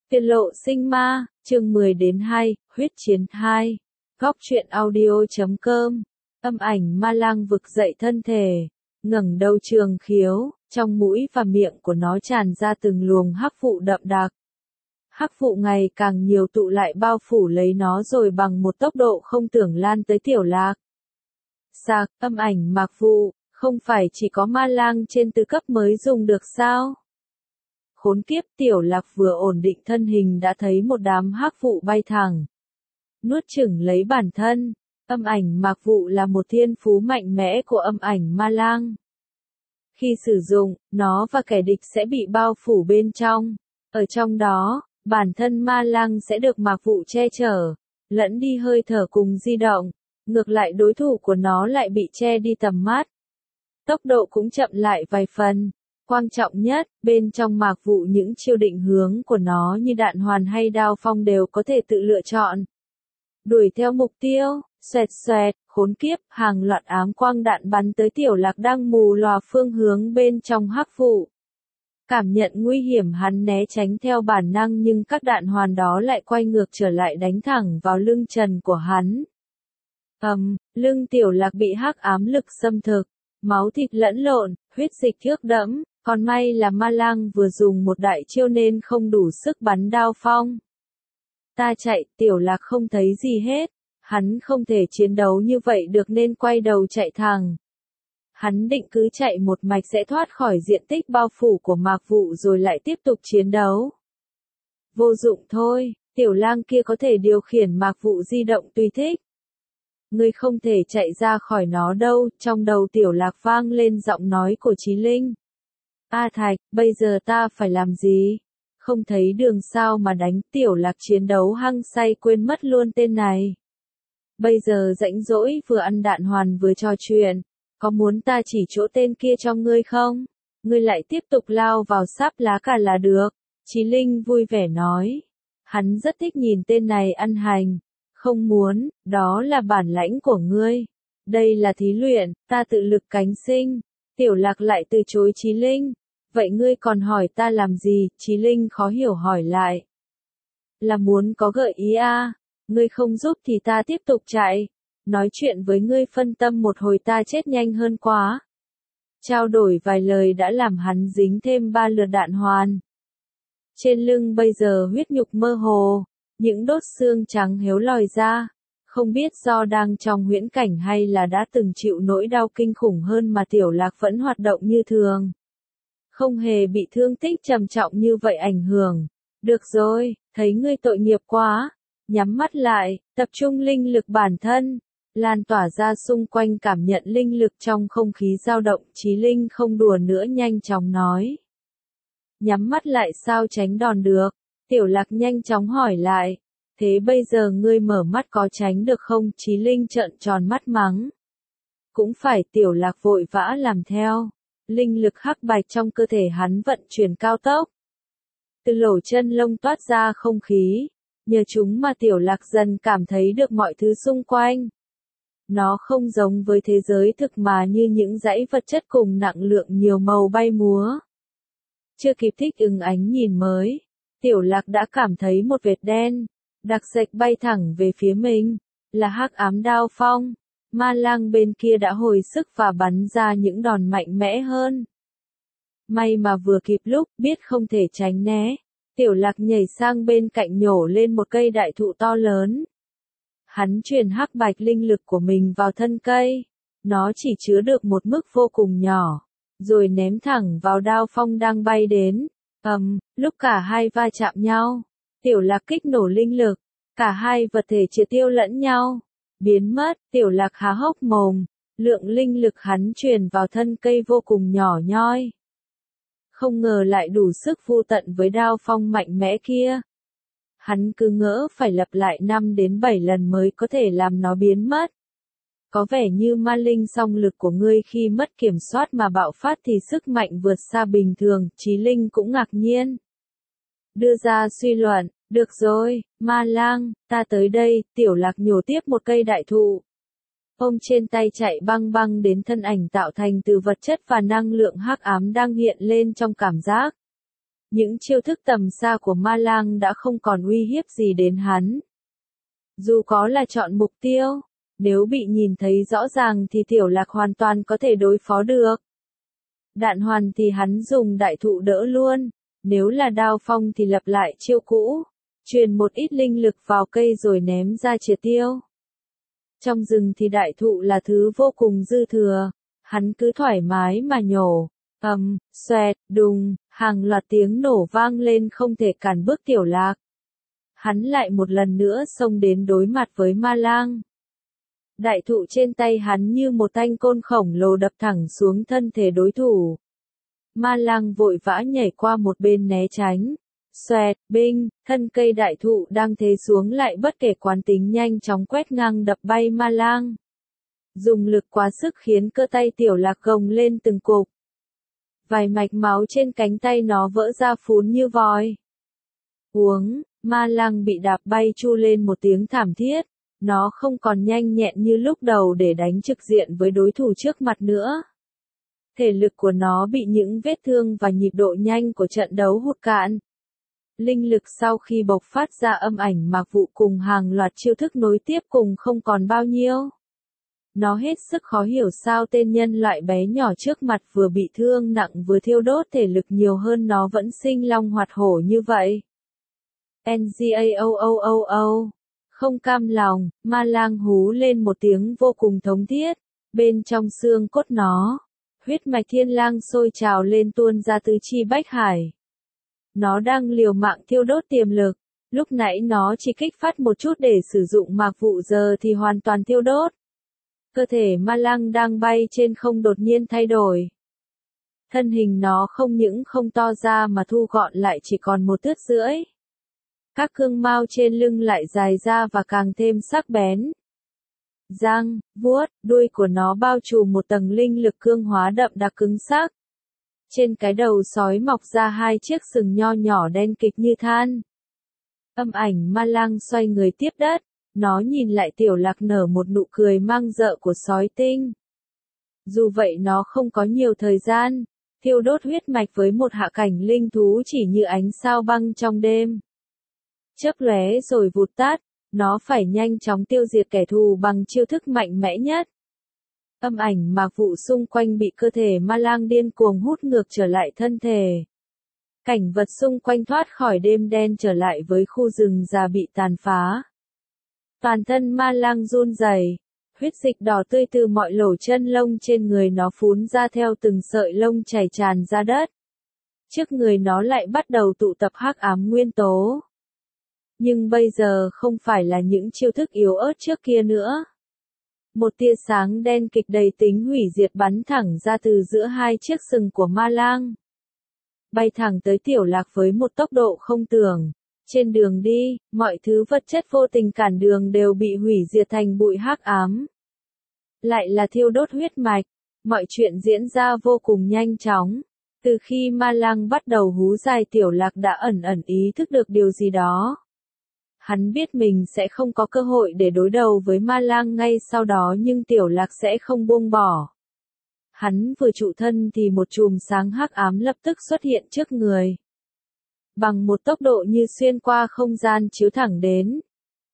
Tiên lộ sinh ma, chương 10 đến 2, huyết chiến 2. Góc truyện audio.com. Âm ảnh ma lang vực dậy thân thể, ngẩng đầu trường khiếu, trong mũi và miệng của nó tràn ra từng luồng hắc vụ đậm đặc. Hắc vụ ngày càng nhiều tụ lại bao phủ lấy nó rồi bằng một tốc độ không tưởng lan tới Tiểu Lạc. Sạc, âm ảnh mạc vụ, không phải chỉ có ma lang trên tứ cấp mới dùng được sao? Khốn kiếp, Tiểu Lạc vừa ổn định thân hình đã thấy một đám hắc vụ bay thẳng. Nuốt chửng lấy bản thân, âm ảnh mạc vụ là một thiên phú mạnh mẽ của âm ảnh ma lang. Khi sử dụng, nó và kẻ địch sẽ bị bao phủ bên trong. Ở trong đó, bản thân ma lang sẽ được mạc vụ che chở, lẫn đi hơi thở cùng di động. Ngược lại đối thủ của nó lại bị che đi tầm mắt. Tốc độ cũng chậm lại vài phần. Quan trọng nhất, bên trong mạc vụ những chiêu định hướng của nó như đạn hoàn hay đao phong đều có thể tự lựa chọn. Đuổi theo mục tiêu, xoẹt xoẹt, khốn kiếp, hàng loạt ám quang đạn bắn tới Tiểu Lạc đang mù lòa phương hướng bên trong hắc vụ. Cảm nhận nguy hiểm hắn né tránh theo bản năng nhưng các đạn hoàn đó lại quay ngược trở lại đánh thẳng vào lưng trần của hắn. Lưng Tiểu Lạc bị hắc ám lực xâm thực, máu thịt lẫn lộn, huyết dịch ướt đẫm. Còn may là ma lang vừa dùng một đại chiêu nên không đủ sức bắn đao phong. Ta chạy, Tiểu Lạc không thấy gì hết. Hắn không thể chiến đấu như vậy được nên quay đầu chạy thẳng. Hắn định cứ chạy một mạch sẽ thoát khỏi diện tích bao phủ của mạc vụ rồi lại tiếp tục chiến đấu. Vô dụng thôi, Tiểu lang kia có thể điều khiển mạc vụ di động tùy thích. Ngươi không thể chạy ra khỏi nó đâu, trong đầu Tiểu Lạc vang lên giọng nói của Chí Linh. A Thạch, bây giờ ta phải làm gì? Không thấy đường sao mà đánh, Tiểu Lạc chiến đấu hăng say quên mất luôn tên này. Bây giờ rãnh rỗi vừa ăn đạn hoàn vừa trò chuyện, có muốn ta chỉ chỗ tên kia cho ngươi không? Ngươi lại tiếp tục lao vào sáp lá cả là được. Chí Linh vui vẻ nói. Hắn rất thích nhìn tên này ăn hành. Không muốn, đó là bản lãnh của ngươi. Đây là thí luyện, ta tự lực cánh sinh. Tiểu Lạc lại từ chối Chí Linh. Vậy ngươi còn hỏi ta làm gì? Chí Linh khó hiểu hỏi lại. Là muốn có gợi ý à? Ngươi không giúp thì ta tiếp tục chạy. Nói chuyện với ngươi phân tâm một hồi ta chết nhanh hơn quá. Trao đổi vài lời đã làm hắn dính thêm 3 lượt đạn hoàn. Trên lưng bây giờ huyết nhục mơ hồ, những đốt xương trắng héo lòi ra. Không biết do đang trong huyễn cảnh hay là đã từng chịu nỗi đau kinh khủng hơn mà Tiểu Lạc vẫn hoạt động như thường. Không hề bị thương tích trầm trọng như vậy ảnh hưởng. Được rồi, thấy ngươi tội nghiệp quá. Nhắm mắt lại, tập trung linh lực bản thân. Lan tỏa ra xung quanh cảm nhận linh lực trong không khí dao động. Chí Linh không đùa nữa nhanh chóng nói. Nhắm mắt lại sao tránh đòn được? Tiểu Lạc nhanh chóng hỏi lại. Thế bây giờ ngươi mở mắt có tránh được không? Chí Linh trợn tròn mắt mắng. Cũng phải, Tiểu Lạc vội vã làm theo. Linh lực hắc bạch trong cơ thể hắn vận chuyển cao tốc. Từ lỗ chân lông toát ra không khí. Nhờ chúng mà Tiểu Lạc dần cảm thấy được mọi thứ xung quanh. Nó không giống với thế giới thực mà như những dãy vật chất cùng nặng lượng nhiều màu bay múa. Chưa kịp thích ứng ánh nhìn mới, Tiểu Lạc đã cảm thấy một vệt đen, đặc sệt bay thẳng về phía mình, là hắc ám đao phong. Ma lang bên kia đã hồi sức và bắn ra những đòn mạnh mẽ hơn. May mà vừa kịp lúc, biết không thể tránh né. Tiểu Lạc nhảy sang bên cạnh nhổ lên một cây đại thụ to lớn. Hắn truyền hắc bạch linh lực của mình vào thân cây. Nó chỉ chứa được một mức vô cùng nhỏ. Rồi ném thẳng vào đao phong đang bay đến. Lúc cả hai va chạm nhau. Tiểu Lạc kích nổ linh lực. Cả hai vật thể triệt tiêu lẫn nhau. Biến mất, Tiểu Lạc há hốc mồm. Lượng linh lực hắn truyền vào thân cây vô cùng nhỏ nhoi. Không ngờ lại đủ sức vô tận với đao phong mạnh mẽ kia. Hắn cứ ngỡ phải lặp lại 5 đến 7 lần mới có thể làm nó biến mất. Có vẻ như ma linh song lực của ngươi khi mất kiểm soát mà bạo phát thì sức mạnh vượt xa bình thường, Chí Linh cũng ngạc nhiên. Đưa ra suy luận, được rồi, ma lang, ta tới đây, Tiểu Lạc nhổ tiếp một cây đại thụ. Ôm trên tay chạy băng băng đến thân ảnh tạo thành từ vật chất và năng lượng hắc ám đang hiện lên trong cảm giác. Những chiêu thức tầm xa của ma lang đã không còn uy hiếp gì đến hắn. Dù có là chọn mục tiêu, nếu bị nhìn thấy rõ ràng thì Tiểu Lạc hoàn toàn có thể đối phó được. Đạn hoàn thì hắn dùng đại thụ đỡ luôn, nếu là đao phong thì lặp lại chiêu cũ, truyền một ít linh lực vào cây rồi ném ra triệt tiêu. Trong rừng thì đại thụ là thứ vô cùng dư thừa, hắn cứ thoải mái mà nhổ, xoẹt, đùng, hàng loạt tiếng nổ vang lên không thể cản bước Tiểu Lạc. Hắn lại một lần nữa xông đến đối mặt với ma lang. Đại thụ trên tay hắn như một thanh côn khổng lồ đập thẳng xuống thân thể đối thủ. Ma lang vội vã nhảy qua một bên né tránh. Xoẹt, binh, thân cây đại thụ đang thế xuống lại bất kể quán tính nhanh chóng quét ngang đập bay ma lang. Dùng lực quá sức khiến cơ tay Tiểu Lạc gồng lên từng cục. Vài mạch máu trên cánh tay nó vỡ ra phún như vòi. Uống, ma lang bị đạp bay chu lên một tiếng thảm thiết. Nó không còn nhanh nhẹn như lúc đầu để đánh trực diện với đối thủ trước mặt nữa. Thể lực của nó bị những vết thương và nhịp độ nhanh của trận đấu hụt cạn. Linh lực sau khi bộc phát ra âm ảnh mạc vụ cùng hàng loạt chiêu thức nối tiếp cùng không còn bao nhiêu. Nó hết sức khó hiểu sao tên nhân loại bé nhỏ trước mặt vừa bị thương nặng vừa thiêu đốt thể lực nhiều hơn nó vẫn sinh long hoạt hổ như vậy. Ngao. Không cam lòng, ma lang hú lên một tiếng vô cùng thống thiết. Bên trong xương cốt nó, huyết mạch thiên lang sôi trào lên tuôn ra tứ chi bách hải. Nó đang liều mạng thiêu đốt tiềm lực. Lúc nãy nó chỉ kích phát một chút để sử dụng mạc vụ, giờ thì hoàn toàn thiêu đốt. Cơ thể ma lang đang bay trên không đột nhiên thay đổi. Thân hình nó không những không to ra mà thu gọn lại chỉ còn 1,5 thước. Các cương mao trên lưng lại dài ra và càng thêm sắc bén. Răng, vuốt, đuôi của nó bao trùm một tầng linh lực cương hóa đậm đặc cứng sắc. Trên cái đầu sói mọc ra 2 chiếc sừng nho nhỏ đen kịch như than. Âm ảnh ma lang xoay người tiếp đất, nó nhìn lại Tiểu Lạc nở một nụ cười mang rợ của sói tinh. Dù vậy nó không có nhiều thời gian, thiêu đốt huyết mạch với một hạ cảnh linh thú chỉ như ánh sao băng trong đêm. Chớp lóe rồi vụt tắt, nó phải nhanh chóng tiêu diệt kẻ thù bằng chiêu thức mạnh mẽ nhất. Âm ảnh mạc vụ xung quanh bị cơ thể ma lang điên cuồng hút ngược trở lại thân thể. Cảnh vật xung quanh thoát khỏi đêm đen trở lại với khu rừng già bị tàn phá. Toàn thân ma lang run rẩy, huyết dịch đỏ tươi từ mọi lỗ chân lông trên người nó phún ra theo từng sợi lông chảy tràn ra đất. Trước người nó lại bắt đầu tụ tập hắc ám nguyên tố. Nhưng bây giờ không phải là những chiêu thức yếu ớt trước kia nữa. Một tia sáng đen kịch đầy tính hủy diệt bắn thẳng ra từ giữa 2 chiếc sừng của ma lang. Bay thẳng tới Tiểu Lạc với một tốc độ không tưởng. Trên đường đi, mọi thứ vật chất vô tình cản đường đều bị hủy diệt thành bụi hắc ám. Lại là thiêu đốt huyết mạch, mọi chuyện diễn ra vô cùng nhanh chóng. Từ khi ma lang bắt đầu hú dài Tiểu Lạc đã ẩn ẩn ý thức được điều gì đó. Hắn biết mình sẽ không có cơ hội để đối đầu với ma lang ngay sau đó nhưng Tiểu Lạc sẽ không buông bỏ. Hắn vừa trụ thân thì một chùm sáng hắc ám lập tức xuất hiện trước người. Bằng một tốc độ như xuyên qua không gian chiếu thẳng đến.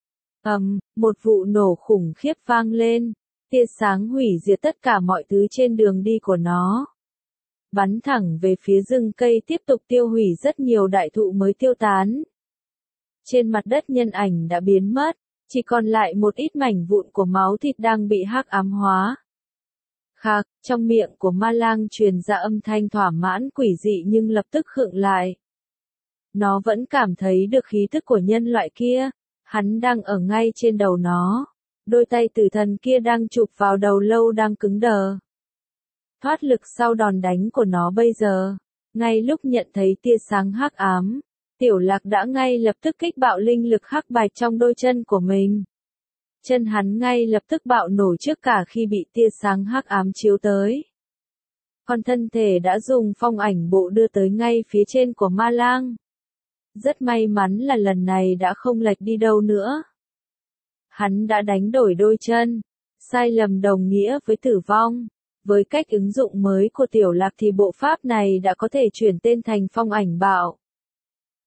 Một vụ nổ khủng khiếp vang lên, tia sáng hủy diệt tất cả mọi thứ trên đường đi của nó. Bắn thẳng về phía rừng cây tiếp tục tiêu hủy rất nhiều đại thụ mới tiêu tán. Trên mặt đất nhân ảnh đã biến mất, chỉ còn lại một ít mảnh vụn của máu thịt đang bị hắc ám hóa. Khạc, trong miệng của ma lang truyền ra âm thanh thỏa mãn quỷ dị nhưng lập tức khựng lại. Nó vẫn cảm thấy được khí tức của nhân loại kia, hắn đang ở ngay trên đầu nó. Đôi tay tử thần kia đang chụp vào đầu lâu đang cứng đờ. Thoát lực sau đòn đánh của nó bây giờ, ngay lúc nhận thấy tia sáng hắc ám, Tiểu Lạc đã ngay lập tức kích bạo linh lực hắc bạch trong đôi chân của mình. Chân hắn ngay lập tức bạo nổ trước cả khi bị tia sáng hắc ám chiếu tới. Còn thân thể đã dùng phong ảnh bộ đưa tới ngay phía trên của ma lang. Rất may mắn là lần này đã không lệch đi đâu nữa. Hắn đã đánh đổi đôi chân, sai lầm đồng nghĩa với tử vong. Với cách ứng dụng mới của Tiểu Lạc thì bộ pháp này đã có thể chuyển tên thành phong ảnh bạo.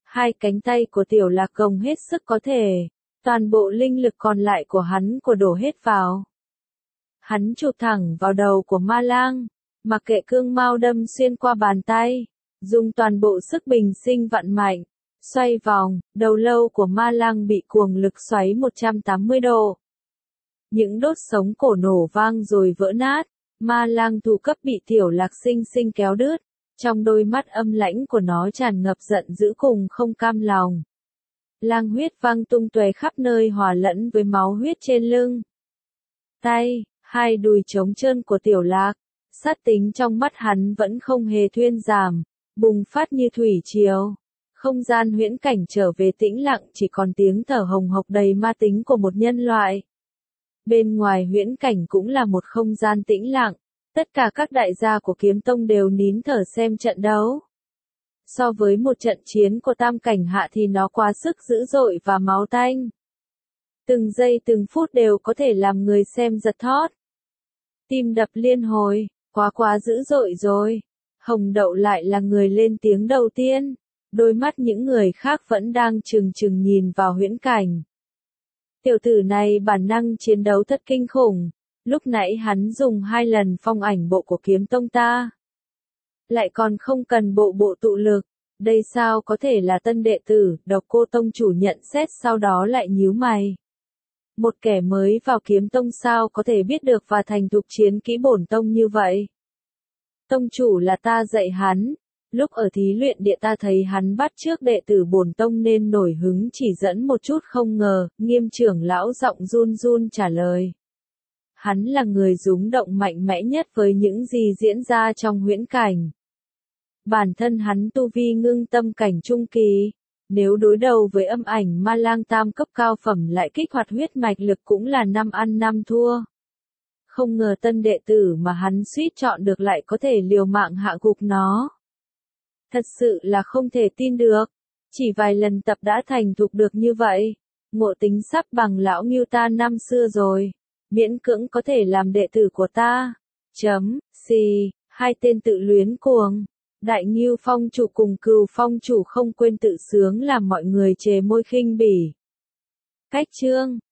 Hai cánh tay của Tiểu Lạc gồng hết sức có thể, toàn bộ linh lực còn lại của hắn đổ hết vào. Hắn chụp thẳng vào đầu của ma lang, mặc kệ cương mao đâm xuyên qua bàn tay, dùng toàn bộ sức bình sinh vặn mạnh, xoay vòng, đầu lâu của ma lang bị cuồng lực xoáy 180 độ. Những đốt sống cổ nổ vang rồi vỡ nát, ma lang thủ cấp bị Tiểu Lạc sinh sinh kéo đứt, trong đôi mắt âm lãnh của nó tràn ngập giận dữ cùng không cam lòng. Lang huyết văng tung tóe khắp nơi hòa lẫn với máu huyết trên lưng. Tay, hai đùi trống trơn của Tiểu Lạc, sát tính trong mắt hắn vẫn không hề thuyên giảm, bùng phát như thủy triều. Không gian huyễn cảnh trở về tĩnh lặng, chỉ còn tiếng thở hồng hộc đầy ma tính của một nhân loại. Bên ngoài huyễn cảnh cũng là một không gian tĩnh lặng, tất cả các đại gia của kiếm tông đều nín thở xem trận đấu. So với một trận chiến của tam cảnh hạ thì nó quá sức dữ dội và máu tanh. Từng giây từng phút đều có thể làm người xem giật thót. Tim đập liên hồi, quá dữ dội rồi. Hồng Đậu lại là người lên tiếng đầu tiên. Đôi mắt những người khác vẫn đang trừng trừng nhìn vào huyễn cảnh. Tiểu tử này bản năng chiến đấu thật kinh khủng. Lúc nãy hắn dùng 2 lần phong ảnh bộ của kiếm tông ta. Lại còn không cần bộ tụ lực. Đây sao có thể là tân đệ tử, Độc Cô tông chủ nhận xét sau đó lại nhíu mày. Một kẻ mới vào kiếm tông sao có thể biết được và thành thục chiến kỹ bổn tông như vậy. Tông chủ là ta dạy hắn. Lúc ở thí luyện địa ta thấy hắn bắt chước đệ tử bổn tông nên nổi hứng chỉ dẫn một chút không ngờ, Nghiêm trưởng lão giọng run run trả lời. Hắn là người rúng động mạnh mẽ nhất với những gì diễn ra trong huyễn cảnh. Bản thân hắn tu vi ngưng tâm cảnh trung kỳ, nếu đối đầu với âm ảnh ma lang tam cấp cao phẩm lại kích hoạt huyết mạch lực cũng là 5 ăn 5 thua. Không ngờ tân đệ tử mà hắn suýt chọn được lại có thể liều mạng hạ gục nó. Thật sự là không thể tin được, chỉ vài lần tập đã thành thục được như vậy, ngộ tính sắp bằng lão Ngưu ta năm xưa rồi, miễn cưỡng có thể làm đệ tử của ta. Hai tên tự luyến cuồng. Đại Ngưu phong chủ cùng Cừu phong chủ không quên tự sướng làm mọi người chề môi khinh bỉ. Cách chương